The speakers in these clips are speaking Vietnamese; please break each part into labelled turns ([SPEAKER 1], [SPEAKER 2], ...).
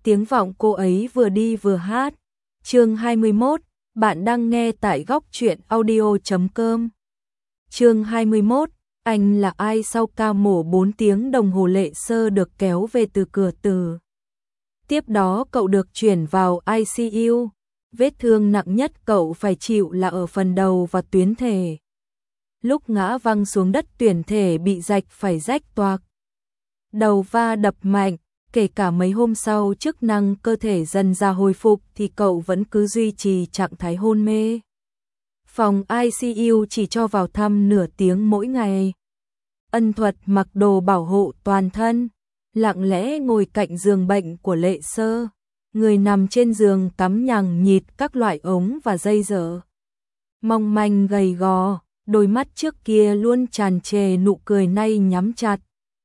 [SPEAKER 1] tiếng vọng cô ấy vừa đi vừa hát. Chương 21, bạn đang nghe tại góc truyện audio.com. Chương 21, anh là ai? Sau ca mổ 4 tiếng đồng hồ, Lệ Sơ được kéo về từ cửa tử. Tiếp đó cậu được chuyển vào ICU. Vết thương nặng nhất cậu phải chịu là ở phần đầu và tuyến thể. Lúc ngã văng xuống đất, tuyến thể bị rạch phải rách toạc. Đầu va đập mạnh, kể cả mấy hôm sau chức năng cơ thể dần ra hồi phục thì cậu vẫn cứ duy trì trạng thái hôn mê. Phòng ICU chỉ cho vào thăm nửa tiếng mỗi ngày. Ân Thuật mặc đồ bảo hộ toàn thân, lặng lẽ ngồi cạnh giường bệnh của Lệ Sơ. Người nằm trên giường cắm nhằng nhịt các loại ống và dây dở. Mong manh gầy gò, đôi mắt trước kia luôn tràn trề nụ cười nay nhắm chặt.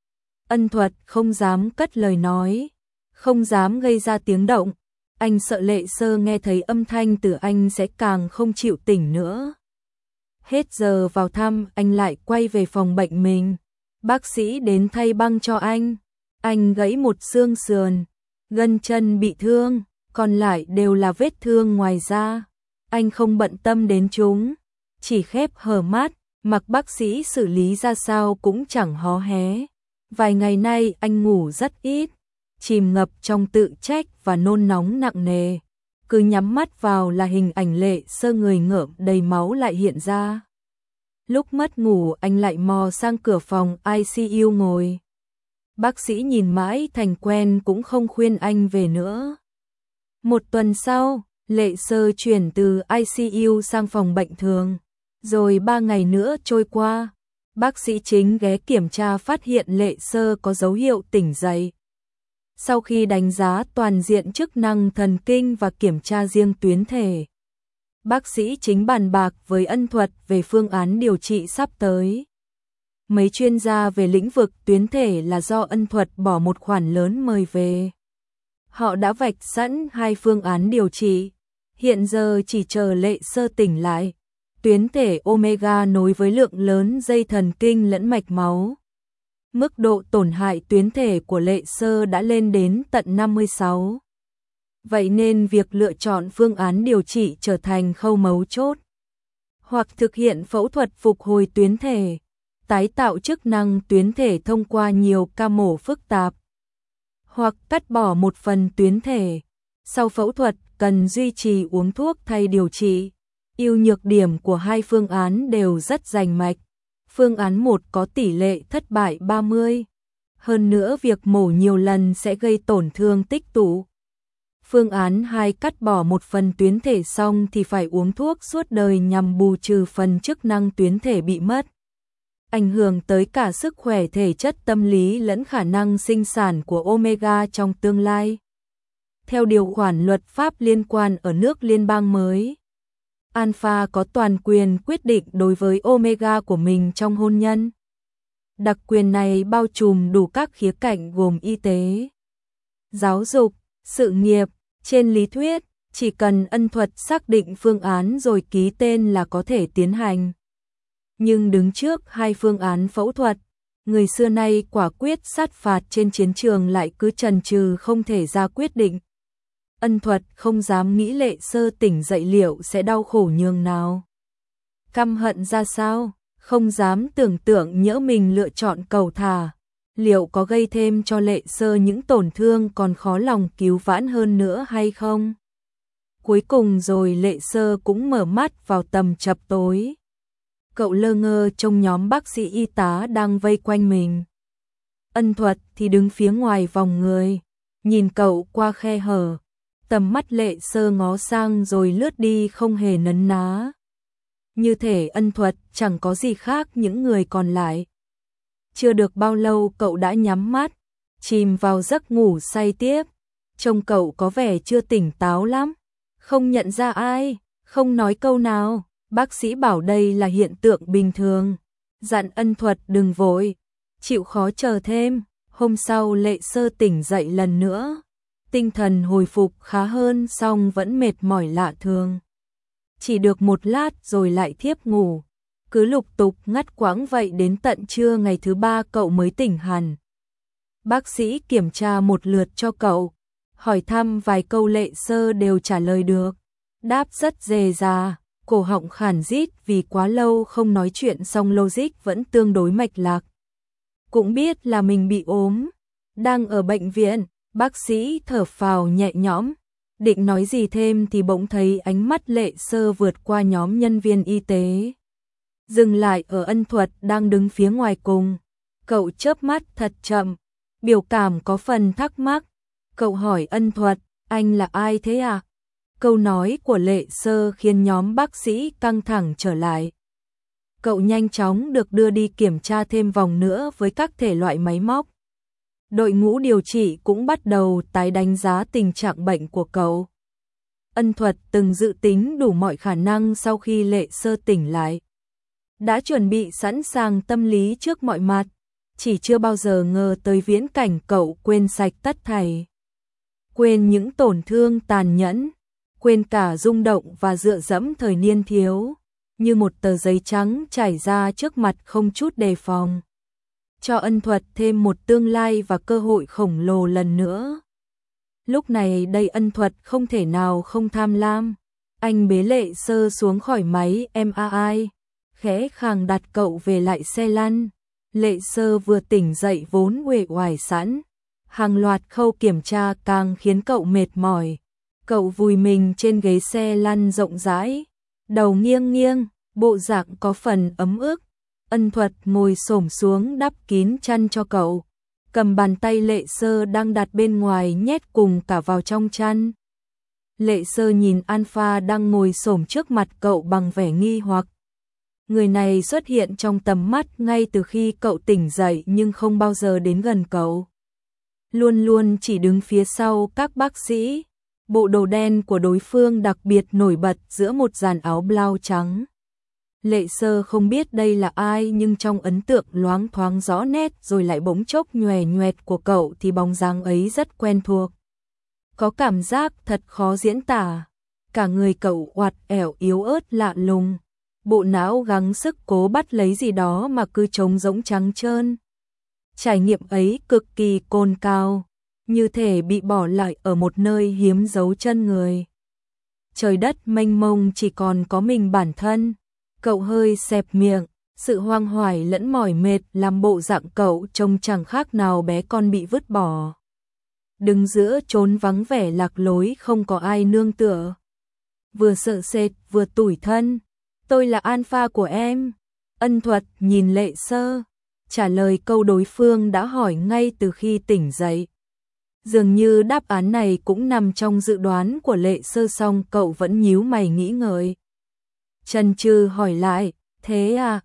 [SPEAKER 1] Ân Thuật không dám cất lời nói, không dám gây ra tiếng động. Anh sợ Lệ Sơ nghe thấy âm thanh từ anh sẽ càng không chịu tỉnh nữa. Hết giờ vào thăm, anh lại quay về phòng bệnh mình. Bác sĩ đến thay băng cho anh. Anh gãy một xương sườn, gân chân bị thương, còn lại đều là vết thương ngoài da. Anh không bận tâm đến chúng, chỉ khép hờ mắt, mặc bác sĩ xử lý ra sao cũng chẳng hó hé. Vài ngày nay anh ngủ rất ít, chìm ngập trong tự trách và nôn nóng nặng nề. Cứ nhắm mắt vào là hình ảnh Lệ Sơ người ngợm đầy máu lại hiện ra. Lúc mất ngủ anh lại mò sang cửa phòng ICU ngồi. Bác sĩ nhìn mãi thành quen cũng không khuyên anh về nữa. Một tuần sau, Lệ Sơ chuyển từ ICU sang phòng bệnh thường. Rồi 3 ngày nữa trôi qua, bác sĩ chính ghé kiểm tra phát hiện Lệ Sơ có dấu hiệu tỉnh dậy. Sau khi đánh giá toàn diện chức năng thần kinh và kiểm tra riêng tuyến thể, bác sĩ chính bàn bạc với Ân Thuật về phương án điều trị sắp tới. Mấy chuyên gia về lĩnh vực tuyến thể là do Ân Thuật bỏ một khoản lớn mời về. Họ đã vạch sẵn 2 phương án điều trị, hiện giờ chỉ chờ Lệ Sơ tỉnh lại. Tuyến thể omega nối với lượng lớn dây thần kinh lẫn mạch máu. Mức độ tổn hại tuyến thể của Lệ Sơ đã lên đến tận 56. Vậy nên việc lựa chọn phương án điều trị trở thành khâu mấu chốt. Hoặc thực hiện phẫu thuật phục hồi tuyến thể, tái tạo chức năng tuyến thể thông qua nhiều ca mổ phức tạp. Hoặc cắt bỏ một phần tuyến thể. Sau phẫu thuật cần duy trì uống thuốc thay điều trị. Ưu nhược điểm của 2 phương án đều rất rành mạch. Phương án 1 có tỷ lệ thất bại 30. Hơn nữa việc mổ nhiều lần sẽ gây tổn thương tích tụ. Phương án 2 cắt bỏ một phần tuyến thể xong thì phải uống thuốc suốt đời nhằm bù trừ phần chức năng tuyến thể bị mất. Ảnh hưởng tới cả sức khỏe thể chất, tâm lý lẫn khả năng sinh sản của omega trong tương lai. Theo điều khoản luật pháp liên quan ở nước liên bang mới, Alpha có toàn quyền quyết định đối với omega của mình trong hôn nhân. Đặc quyền này bao trùm đủ các khía cạnh gồm y tế, giáo dục, sự nghiệp. Trên lý thuyết, chỉ cần Ân Thuật xác định phương án rồi ký tên là có thể tiến hành. Nhưng đứng trước 2 phương án phẫu thuật, người xưa nay quả quyết sát phạt trên chiến trường lại cứ chần chừ không thể ra quyết định. Ân Thuật không dám nghĩ Lệ Sơ tỉnh dậy liệu sẽ đau khổ nhường nào, căm hận ra sao, không dám tưởng tượng nhỡ mình lựa chọn cầu thả, liệu có gây thêm cho Lệ Sơ những tổn thương còn khó lòng cứu vãn hơn nữa hay không. Cuối cùng rồi Lệ Sơ cũng mở mắt vào tầm chập tối. Cậu lơ ngơ trông nhóm bác sĩ y tá đang vây quanh mình. Ân Thuật thì đứng phía ngoài vòng người, nhìn cậu qua khe hở. Tầm mắt Lệ Sơ ngó sang rồi lướt đi không hề nấn ná. Như thể Ân Thuật chẳng có gì khác những người còn lại. Chưa được bao lâu cậu đã nhắm mắt, chìm vào giấc ngủ say tiếp. Trông cậu có vẻ chưa tỉnh táo lắm, không nhận ra ai, không nói câu nào. Bác sĩ bảo đây là hiện tượng bình thường, dặn Ân Thuật đừng vội, chịu khó chờ thêm. Hôm sau Lệ Sơ tỉnh dậy lần nữa. Tinh thần hồi phục khá hơn song vẫn mệt mỏi lạ thường. Chỉ được một lát rồi lại thiếp ngủ. Cứ lục tục ngắt quãng vậy đến tận trưa ngày thứ 3 cậu mới tỉnh hẳn. Bác sĩ kiểm tra một lượt cho cậu. hỏi thăm vài câu Lệ Sơ đều trả lời được, đáp rất dề dà, cổ họng khản rít vì quá lâu không nói chuyện song logic vẫn tương đối mạch lạc. Cũng biết là mình bị ốm, đang ở bệnh viện, bác sĩ thở phào nhẹ nhõm, định nói gì thêm thì bỗng thấy ánh mắt Lệ Sơ vượt qua nhóm nhân viên y tế, dừng lại ở Ân Thuật đang đứng phía ngoài cùng. Cậu chớp mắt thật chậm, biểu cảm có phần thắc mắc. Cậu hỏi Ân Thuật, anh là ai thế à? Câu nói của Lệ Sơ khiến nhóm bác sĩ căng thẳng trở lại. Cậu nhanh chóng được đưa đi kiểm tra thêm vòng nữa với các thể loại máy móc. Đội ngũ điều trị cũng bắt đầu tái đánh giá tình trạng bệnh của cậu. Ân Thuật từng dự tính đủ mọi khả năng sau khi Lệ Sơ tỉnh lại. Đã chuẩn bị sẵn sàng tâm lý trước mọi mặt, chỉ chưa bao giờ ngờ tới viễn cảnh cậu quên sạch tất thảy. Quên những tổn thương tàn nhẫn, quên cả rung động và dựa dẫm thời niên thiếu, như một tờ giấy trắng trải ra trước mặt không chút đề phòng. Cho Ân Thuật thêm một tương lai và cơ hội khổng lồ lần nữa. Lúc này đây Ân Thuật không thể nào không tham lam. Anh bế Lệ Sơ xuống khỏi máy MRI, khẽ khàng đặt cậu về lại xe lăn. Lệ Sơ vừa tỉnh dậy vốn uể oải sẵn, hàng loạt khâu kiểm tra càng khiến cậu mệt mỏi. Cậu vùi mình trên ghế xe lăn rộng rãi, đầu nghiêng nghiêng, bộ dạng có phần ấm ức. Ân Thuật ngồi xổm xuống đắp kín chăn cho cậu, cầm bàn tay Lệ Sơ đang đặt bên ngoài nhét cùng cả vào trong chăn. Lệ Sơ nhìn Alpha đang ngồi xổm trước mặt cậu bằng vẻ nghi hoặc. Người này xuất hiện trong tầm mắt ngay từ khi cậu tỉnh dậy nhưng không bao giờ đến gần cậu. Luôn luôn chỉ đứng phía sau các bác sĩ. Bộ đồ đen của đối phương đặc biệt nổi bật giữa một dàn áo blau trắng. Lệ Sơ không biết đây là ai nhưng trong ấn tượng loáng thoáng rõ nét rồi lại bỗng chốc nhòe nhoẹt của cậu thì bóng dáng ấy rất quen thuộc. Có cảm giác thật khó diễn tả. Cả người cậu oặt ẻo yếu ớt lạ lùng. Bộ não gắng sức cố bắt lấy gì đó mà cứ trống rỗng trắng trơn. Trải nghiệm ấy cực kỳ cồn cào, như thể bị bỏ lại ở một nơi hiếm dấu chân người. Trời đất mênh mông chỉ còn có mình bản thân. Cậu hơi xẹp miệng, sự hoang hoài lẫn mỏi mệt làm bộ dạng cậu trông chẳng khác nào bé con bị vứt bỏ. Đứng giữa chốn vắng vẻ lạc lối không có ai nương tựa. Vừa sợ sệt vừa tủi thân. Tôi là Alpha của em. Ân Thuật nhìn Lệ Sơ, trả lời câu đối phương đã hỏi ngay từ khi tỉnh dậy. Dường như đáp án này cũng nằm trong dự đoán của Lệ Sơ song cậu vẫn nhíu mày nghĩ ngợi. Chần chừ hỏi lại, thế à?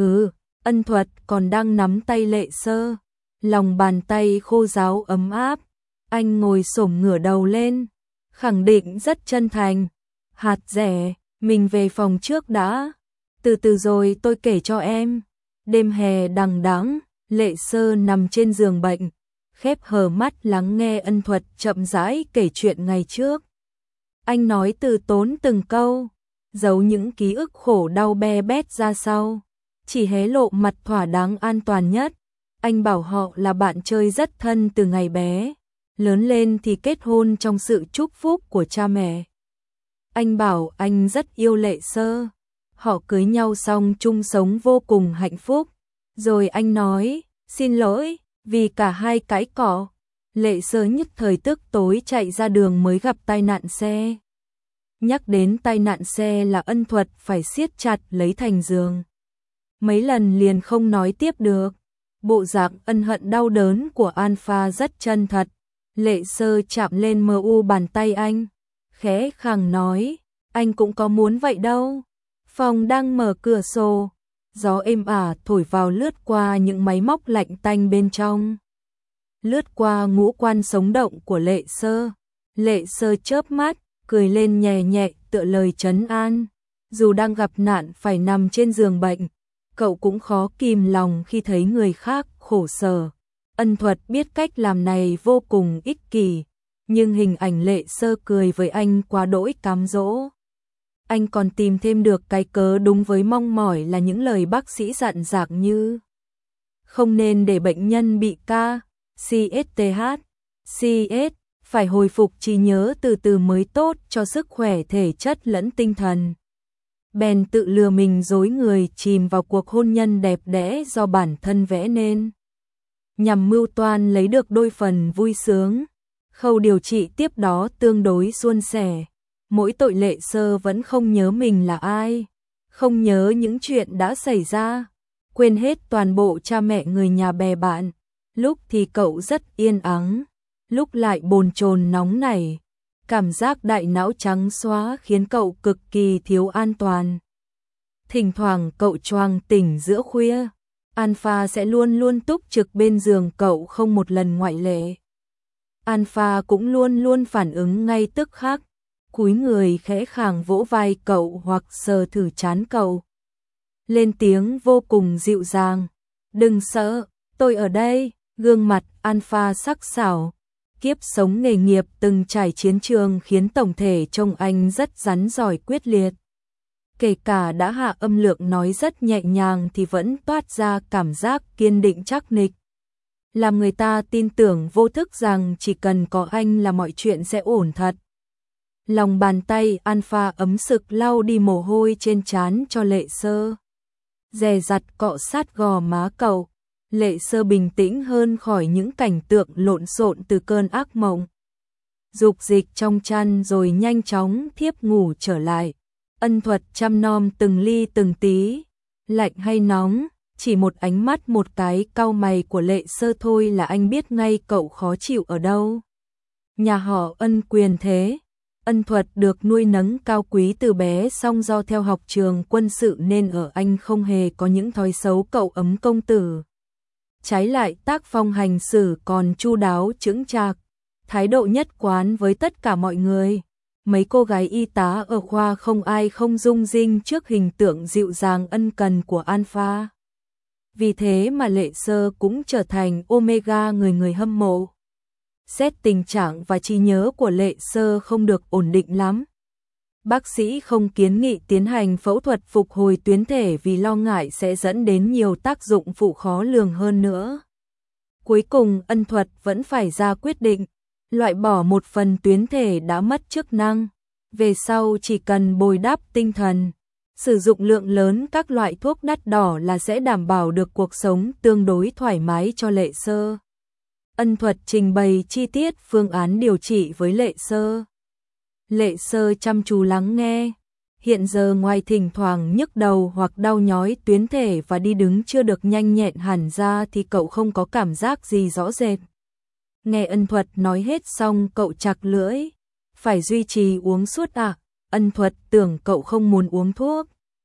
[SPEAKER 1] Ân Thuật còn đang nắm tay Lệ Sơ, lòng bàn tay khô ráo ấm áp. Anh ngồi xổm ngửa đầu lên, khẳng định rất chân thành. Hạt rẻ, mình về phòng trước đã. Từ từ rồi tôi kể cho em. Đêm hè đằng đẵng, Lệ Sơ nằm trên giường bệnh, khép hờ mắt lắng nghe Ân Thuật chậm rãi kể chuyện ngày trước. Anh nói từ tốn từng câu, giấu những ký ức khổ đau be bét ra sau, chỉ hé lộ mặt thỏa đáng an toàn nhất. Anh bảo họ là bạn chơi rất thân từ ngày bé, lớn lên thì kết hôn trong sự chúc phúc của cha mẹ. Anh bảo anh rất yêu Lệ Sơ, họ cưới nhau xong chung sống vô cùng hạnh phúc. Rồi anh nói, xin lỗi, vì cả hai cãi cọ. Lệ Sơ nhất thời tức tối chạy ra đường mới gặp tai nạn xe. Nhắc đến tai nạn xe là Ân Thuật phải siết chặt lấy thành giường. Mấy lần liền không nói tiếp được. Bộ dạng ân hận đau đớn của Alpha rất chân thật. Lệ Sơ chạm lên mu bàn tay anh, khẽ khàng nói, anh cũng có muốn vậy đâu. Phòng đang mở cửa sổ, gió êm ả thổi vào lướt qua những máy móc lạnh tanh bên trong. Lướt qua ngũ quan sống động của Lệ Sơ. Lệ Sơ chớp mắt, cười lên nhẹ nhẹ tựa lời trấn an. Dù đang gặp nạn phải nằm trên giường bệnh, cậu cũng khó kìm lòng khi thấy người khác khổ sở. Ân Thuật biết cách làm này vô cùng ích kỷ, nhưng hình ảnh Lệ Sơ cười với anh quá đỗi cám dỗ. Anh còn tìm thêm được cái cớ đúng với mong mỏi là những lời bác sĩ dặn dạc như không nên để bệnh nhân bị CSTH, CS, phải hồi phục trí nhớ từ từ mới tốt cho sức khỏe thể chất lẫn tinh thần. Bèn tự lừa mình dối người chìm vào cuộc hôn nhân đẹp đẽ do bản thân vẽ nên, nhằm mưu toan lấy được đôi phần vui sướng. Khâu điều trị tiếp đó tương đối suôn sẻ. Mỗi tội Lệ Sơ vẫn không nhớ mình là ai, không nhớ những chuyện đã xảy ra, quên hết toàn bộ cha mẹ người nhà bè bạn. Lúc thì cậu rất yên ắng, lúc lại bồn chồn nóng nảy. Cảm giác đại não trắng xóa khiến cậu cực kỳ thiếu an toàn. Thỉnh thoảng cậu choàng tỉnh giữa khuya, Alpha sẽ luôn luôn túc trực bên giường cậu không một lần ngoại lệ. Alpha cũng luôn luôn phản ứng ngay tức khắc, cúi người khẽ khàng vỗ vai cậu hoặc sờ thử trán cậu. Lên tiếng vô cùng dịu dàng, "Đừng sợ, tôi ở đây." Gương mặt Alpha sắc sảo, kiếp sống nghề nghiệp từng trải chiến trường khiến tổng thể trông anh rất rắn giỏi quyết liệt. Kể cả đã hạ âm lượng nói rất nhẹ nhàng thì vẫn toát ra cảm giác kiên định chắc nịch, làm người ta tin tưởng vô thức rằng chỉ cần có anh là mọi chuyện sẽ ổn thật. Lòng bàn tay Alpha ấm sực lau đi mồ hôi trên trán cho Lệ Sơ, dè dặt cọ sát gò má cậu. Lệ Sơ bình tĩnh hơn khỏi những cảnh tượng lộn xộn từ cơn ác mộng. Dục dịch trong chăn rồi nhanh chóng thiếp ngủ trở lại. Ân Thuật chăm nom từng ly từng tí, lạnh hay nóng, chỉ một ánh mắt một cái cau mày của Lệ Sơ thôi là anh biết ngay cậu khó chịu ở đâu. Nhà họ Ân quyền thế, Ân Thuật được nuôi nấng cao quý từ bé, song do theo học trường quân sự nên ở anh không hề có những thói xấu cậu ấm công tử. Trái lại tác phong hành xử còn chu đáo chững chạc, thái độ nhất quán với tất cả mọi người. Mấy cô gái y tá ở khoa không ai không rung rinh trước hình tượng dịu dàng ân cần của Alpha. Vì thế mà Lệ Sơ cũng trở thành Omega người người hâm mộ. Xét tình trạng và trí nhớ của Lệ Sơ không được ổn định lắm. Bác sĩ không kiến nghị tiến hành phẫu thuật phục hồi tuyến thể vì lo ngại sẽ dẫn đến nhiều tác dụng phụ khó lường hơn nữa. Cuối cùng Ân Thuật vẫn phải ra quyết định, loại bỏ một phần tuyến thể đã mất chức năng. Về sau chỉ cần bồi đắp tinh thần, sử dụng lượng lớn các loại thuốc đắt đỏ là sẽ đảm bảo được cuộc sống tương đối thoải mái cho Lệ Sơ. Ân Thuật trình bày chi tiết phương án điều trị với Lệ Sơ. Lệ Sơ chăm chú lắng nghe. Hiện giờ ngoài thỉnh thoảng nhức đầu hoặc đau nhói tuyến thể và đi đứng chưa được nhanh nhẹn hẳn ra thì cậu không có cảm giác gì rõ rệt. Nghe Ân Thuật nói hết xong cậu chặt lưỡi. Phải duy trì uống suốt à? Ân Thuật tưởng cậu không muốn uống thuốc.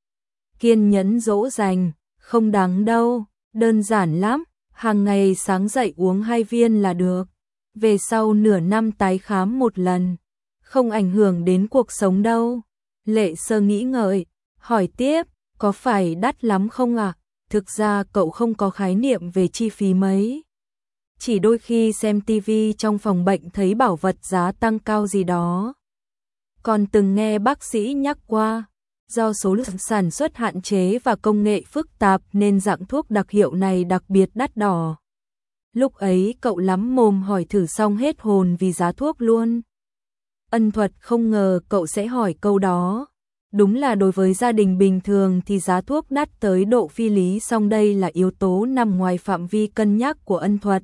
[SPEAKER 1] Kiên nhẫn dỗ dành, không đáng đâu, đơn giản lắm, hàng ngày sáng dậy uống 2 viên là được. Về sau nửa năm tái khám một lần, không ảnh hưởng đến cuộc sống đâu. Lệ Sơ nghĩ ngợi, hỏi tiếp, có phải đắt lắm không ạ? Thực ra cậu không có khái niệm về chi phí mấy. Chỉ đôi khi xem tivi trong phòng bệnh thấy bảo vật giá tăng cao gì đó. Còn từng nghe bác sĩ nhắc qua, do số lượng sản xuất hạn chế và công nghệ phức tạp nên dạng thuốc đặc hiệu này đặc biệt đắt đỏ. Lúc ấy cậu lắm mồm hỏi thử xong hết hồn vì giá thuốc luôn. Ân Thuật không ngờ cậu sẽ hỏi câu đó. Đúng là đối với gia đình bình thường thì giá thuốc đắt tới độ phi lý, song đây là yếu tố nằm ngoài phạm vi cân nhắc của Ân Thuật.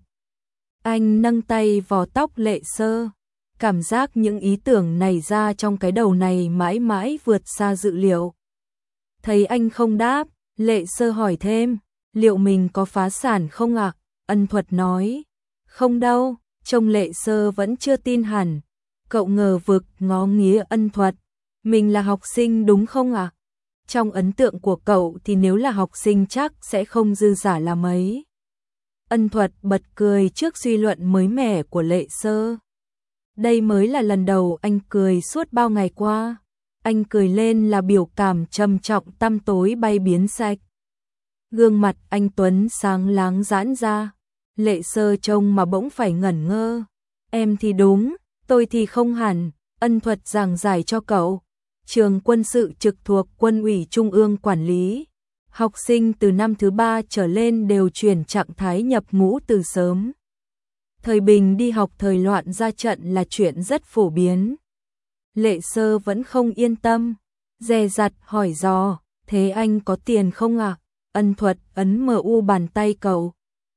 [SPEAKER 1] Anh nâng tay vò tóc Lệ Sơ. Cảm giác những ý tưởng nảy ra trong cái đầu này mãi mãi vượt xa dự liệu. Thấy anh không đáp, Lệ Sơ hỏi thêm, liệu mình có phá sản không ạ? Ân Thuật nói, không đâu. Trông Lệ Sơ vẫn chưa tin hẳn. Cậu ngờ vực ngó nghía Ân Thuật, mình là học sinh đúng không ạ? Trong ấn tượng của cậu thì nếu là học sinh chắc sẽ không dư giả là mấy. Ân Thuật bật cười trước suy luận mới mẻ của Lệ Sơ. Đây mới là lần đầu anh cười suốt bao ngày qua. Anh cười lên là biểu cảm trầm trọng tăm tối bay biến sạch. Gương mặt anh Tuấn sáng láng giãn ra. Lệ Sơ trông mà bỗng phải ngẩn ngơ. Em thì đúng, tôi thì không hẳn. Ân Thuật giảng giải cho cậu. Trường quân sự trực thuộc Quân ủy Trung ương quản lý. Học sinh từ năm thứ 3 trở lên đều chuyển trạng thái nhập ngũ từ sớm. Thời bình đi học thời loạn ra trận là chuyện rất phổ biến. Lệ Sơ vẫn không yên tâm, dè dặt hỏi dò, thế anh có tiền không ạ? Ân Thuật ấn MU bàn tay cậu.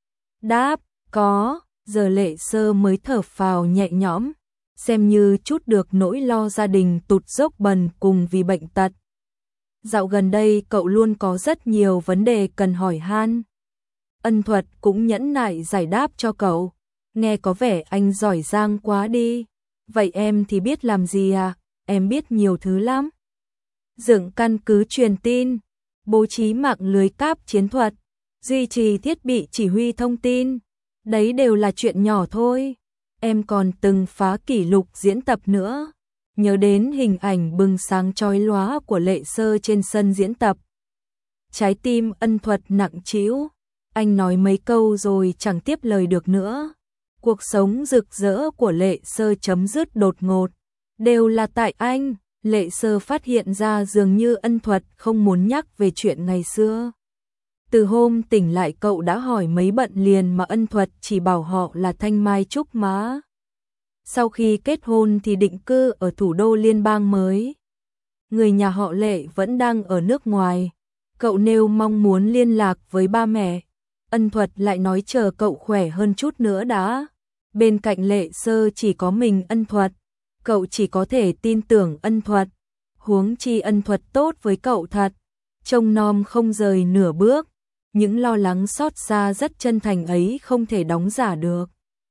[SPEAKER 1] Đáp, có, giờ Lệ Sơ mới thở phào nhẹ nhõm, xem như chút được nỗi lo gia đình tụt dốc bần cùng vì bệnh tật. Dạo gần đây cậu luôn có rất nhiều vấn đề cần hỏi han. Ân Thuật cũng nhẫn nại giải đáp cho cậu. Nghe có vẻ anh giỏi giang quá đi. Vậy em thì biết làm gì à? Em biết nhiều thứ lắm. Dựng căn cứ truyền tin, bố trí mạng lưới cáp chiến thuật, duy trì thiết bị chỉ huy thông tin. Đấy đều là chuyện nhỏ thôi. Em còn từng phá kỷ lục diễn tập nữa. Nhớ đến hình ảnh bừng sáng chói lóa của Lệ Sơ trên sân diễn tập. Trái tim Ân Thuật nặng trĩu. Anh nói mấy câu rồi chẳng tiếp lời được nữa. Cuộc sống rực rỡ của Lệ Sơ chấm dứt đột ngột. Đều là tại anh. Lệ Sơ phát hiện ra dường như Ân Thuật không muốn nhắc về chuyện ngày xưa. Từ hôm tỉnh lại cậu đã hỏi mấy bận liền mà Ân Thuật chỉ bảo họ là thanh mai trúc mã. Sau khi kết hôn thì định cư ở thủ đô liên bang mới. Người nhà họ Lệ vẫn đang ở nước ngoài. Cậu nêu mong muốn liên lạc với ba mẹ. Ân Thuật lại nói chờ cậu khỏe hơn chút nữa đã. Bên cạnh Lệ Sơ chỉ có mình Ân Thuật. Cậu chỉ có thể tin tưởng Ân Thuật. Huống chi Ân Thuật tốt với cậu thật. Trông nom không rời nửa bước. Những lo lắng xót xa rất chân thành ấy không thể đóng giả được.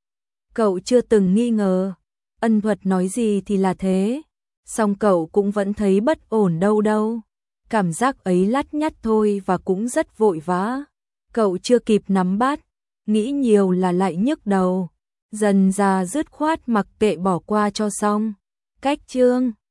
[SPEAKER 1] Cậu chưa từng nghi ngờ. Ân Thuật nói gì thì là thế. Song cậu cũng vẫn thấy bất ổn đâu đâu. Cảm giác ấy lắt nhắt thôi và cũng rất vội vã. Cậu chưa kịp nắm bắt. Nghĩ nhiều là lại nhức đầu. Dần ra dứt khoát mặc kệ bỏ qua cho xong. Cách chương